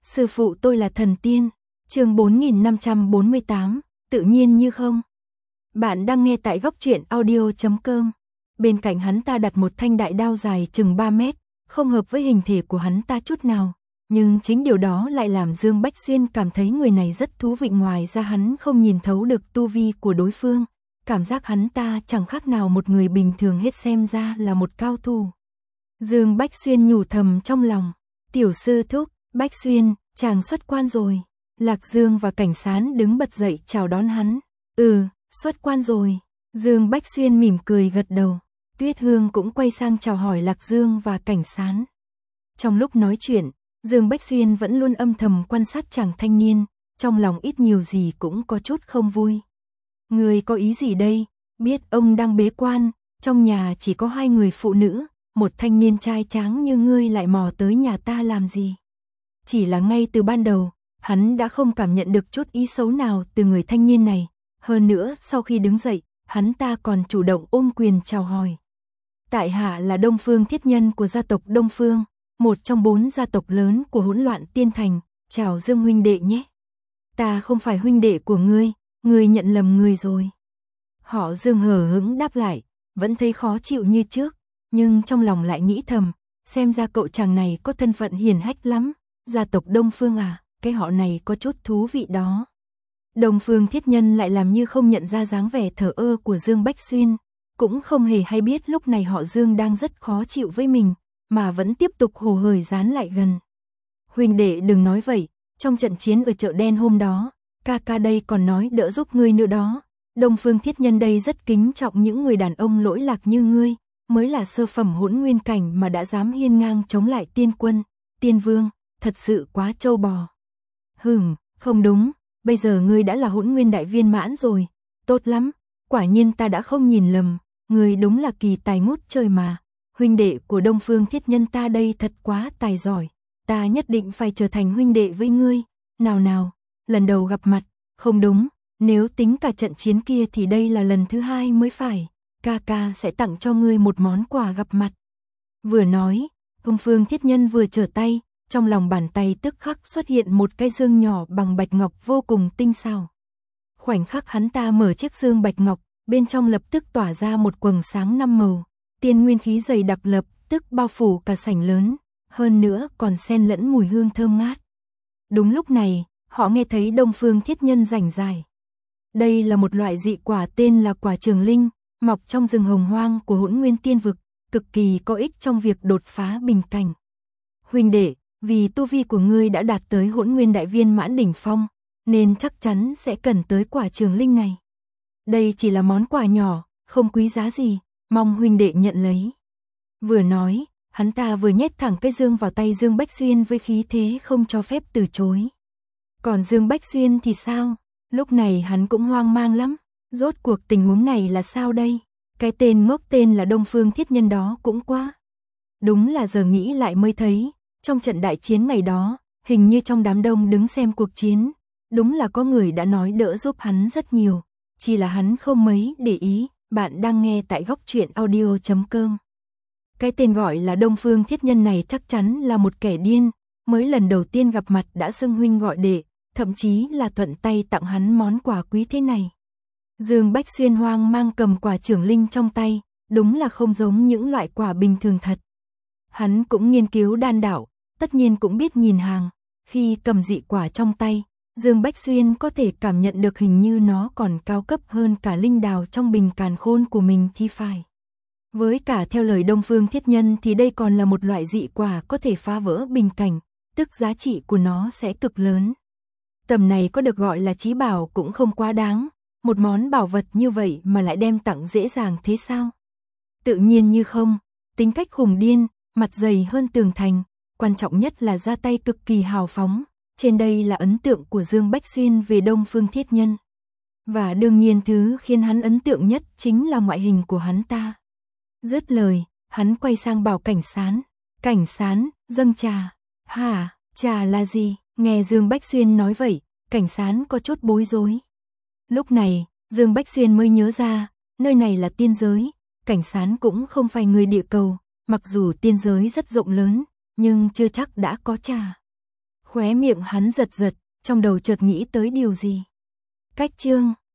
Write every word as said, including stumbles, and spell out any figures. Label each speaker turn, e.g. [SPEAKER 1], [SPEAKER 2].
[SPEAKER 1] Sư phụ tôi là thần tiên. Chương bốn nghìn năm trăm bốn mươi tám, tự nhiên như không. Bạn đang nghe tại góc truyện audio chấm com. Bên cạnh hắn ta đặt một thanh đại đao dài chừng ba mét, không hợp với hình thể của hắn ta chút nào. Nhưng chính điều đó lại làm Dương Bách Xuyên cảm thấy người này rất thú vị, ngoài ra hắn không nhìn thấu được tu vi của đối phương. Cảm giác hắn ta chẳng khác nào một người bình thường hết, xem ra là một cao thủ. Dương Bách Xuyên nhủ thầm trong lòng, tiểu sư thúc, Bách Xuyên, chàng xuất quan rồi. Lạc Dương và Cảnh Sán đứng bật dậy chào đón hắn. Ừ, xuất quan rồi. Dương Bách Xuyên mỉm cười gật đầu. Tuyết Hương cũng quay sang chào hỏi Lạc Dương và Cảnh Sán. Trong lúc nói chuyện, Dương Bách Xuyên vẫn luôn âm thầm quan sát chàng thanh niên, trong lòng ít nhiều gì cũng có chút không vui. Người có ý gì đây? Biết ông đang bế quan, trong nhà chỉ có hai người phụ nữ, một thanh niên trai tráng như ngươi lại mò tới nhà ta làm gì? Chỉ là ngay từ ban đầu, hắn đã không cảm nhận được chút ý xấu nào từ người thanh niên này. Hơn nữa, sau khi đứng dậy, hắn ta còn chủ động ôm quyền chào hỏi. Tại hạ là Đông Phương Thiết Nhân của gia tộc Đông Phương, một trong bốn gia tộc lớn của hỗn loạn tiên thành. Chào Dương huynh đệ nhé. Ta không phải huynh đệ của ngươi, ngươi nhận lầm người rồi. Họ Dương hờ hững đáp lại, vẫn thấy khó chịu như trước, nhưng trong lòng lại nghĩ thầm, xem ra cậu chàng này có thân phận hiển hách lắm. Gia tộc Đông Phương à, cái họ này có chút thú vị đó. Đông Phương Thiết Nhân lại làm như không nhận ra dáng vẻ thờ ơ của Dương Bách Xuyên, cũng không hề hay biết lúc này họ Dương đang rất khó chịu với mình, mà vẫn tiếp tục hồ hởi dán lại gần. Huynh đệ đừng nói vậy, trong trận chiến ở chợ đen hôm đó, ca ca đây còn nói đỡ giúp ngươi nữa đó. Đông Phương Thiết Nhân đây rất kính trọng những người đàn ông lỗi lạc như ngươi, mới là sơ phẩm hỗn nguyên cảnh mà đã dám hiên ngang chống lại tiên quân, tiên vương, thật sự quá trâu bò. Hừm, không đúng, bây giờ ngươi đã là hỗn nguyên đại viên mãn rồi, tốt lắm, quả nhiên ta đã không nhìn lầm, ngươi đúng là kỳ tài ngút trời mà. Huynh đệ của Đông Phương Thiết Nhân ta đây thật quá tài giỏi, ta nhất định phải trở thành huynh đệ với ngươi. Nào nào, lần đầu gặp mặt, không đúng, nếu tính cả trận chiến kia thì đây là lần thứ hai mới phải. Ca ca sẽ tặng cho ngươi một món quà gặp mặt. Vừa nói, Đông Phương Thiết Nhân vừa trở tay, trong lòng bàn tay tức khắc xuất hiện một cái dương nhỏ bằng bạch ngọc vô cùng tinh xảo. Khoảnh khắc hắn ta mở chiếc dương bạch ngọc, bên trong lập tức tỏa ra một quầng sáng năm màu, tiên nguyên khí dày đặc lập tức bao phủ cả sảnh lớn, hơn nữa còn xen lẫn mùi hương thơm ngát. Đúng lúc này, họ nghe thấy Đông Phương Thiết Nhân rảnh rài. Đây là một loại dị quả tên là quả trường linh, mọc trong rừng hồng hoang của hỗn nguyên tiên vực, cực kỳ có ích trong việc đột phá bình cảnh. Huynh đệ, vì tu vi của ngươi đã đạt tới hỗn nguyên đại viên mãn đỉnh phong, nên chắc chắn sẽ cần tới quả trường linh này. Đây chỉ là món quà nhỏ, không quý giá gì, mong huynh đệ nhận lấy. Vừa nói, hắn ta vừa nhét thẳng cái dương vào tay Dương Bách Xuyên với khí thế không cho phép từ chối. Còn Dương Bách Xuyên thì sao? Lúc này hắn cũng hoang mang lắm. Rốt cuộc tình huống này là sao đây? Cái tên ngốc tên là Đông Phương Thiết Nhân đó cũng quá. Đúng là giờ nghĩ lại mới thấy, trong trận đại chiến ngày đó, hình như trong đám đông đứng xem cuộc chiến, đúng là có người đã nói đỡ giúp hắn rất nhiều, chỉ là hắn không mấy để ý. Bạn đang nghe tại góc truyện audio chấm com. Cái tên gọi là Đông Phương Thiết Nhân này chắc chắn là một kẻ điên, mới lần đầu tiên gặp mặt đã xưng huynh gọi đệ, thậm chí là thuận tay tặng hắn món quà quý thế này. Dương Bách Xuyên hoang mang cầm quả trưởng linh trong tay, đúng là không giống những loại quả bình thường thật. Hắn cũng nghiên cứu đan đạo, tất nhiên cũng biết nhìn hàng, khi cầm dị quả trong tay, Dương Bách Xuyên có thể cảm nhận được hình như nó còn cao cấp hơn cả linh đào trong bình càn khôn của mình thì phải. Với cả theo lời Đông Phương Thiết Nhân thì đây còn là một loại dị quả có thể phá vỡ bình cảnh, tức giá trị của nó sẽ cực lớn. Tầm này có được gọi là chí bảo cũng không quá đáng, một món bảo vật như vậy mà lại đem tặng dễ dàng thế sao? Tự nhiên như không, tính cách khủng điên, mặt dày hơn tường thành, quan trọng nhất là ra tay cực kỳ hào phóng. Trên đây là ấn tượng của Dương Bách Xuyên về Đông Phương Thiết Nhân. Và đương nhiên thứ khiến hắn ấn tượng nhất chính là ngoại hình của hắn ta. Dứt lời, hắn quay sang bảo Cảnh Sán. Cảnh Sán, dâng trà. Hả, trà là gì? Nghe Dương Bách Xuyên nói vậy, Cảnh Sán có chút bối rối. Lúc này, Dương Bách Xuyên mới nhớ ra, nơi này là tiên giới. Cảnh Sán cũng không phải người địa cầu, mặc dù tiên giới rất rộng lớn, nhưng chưa chắc đã có trà. Khóe miệng hắn giật giật, trong đầu chợt nghĩ tới điều gì. Cách chương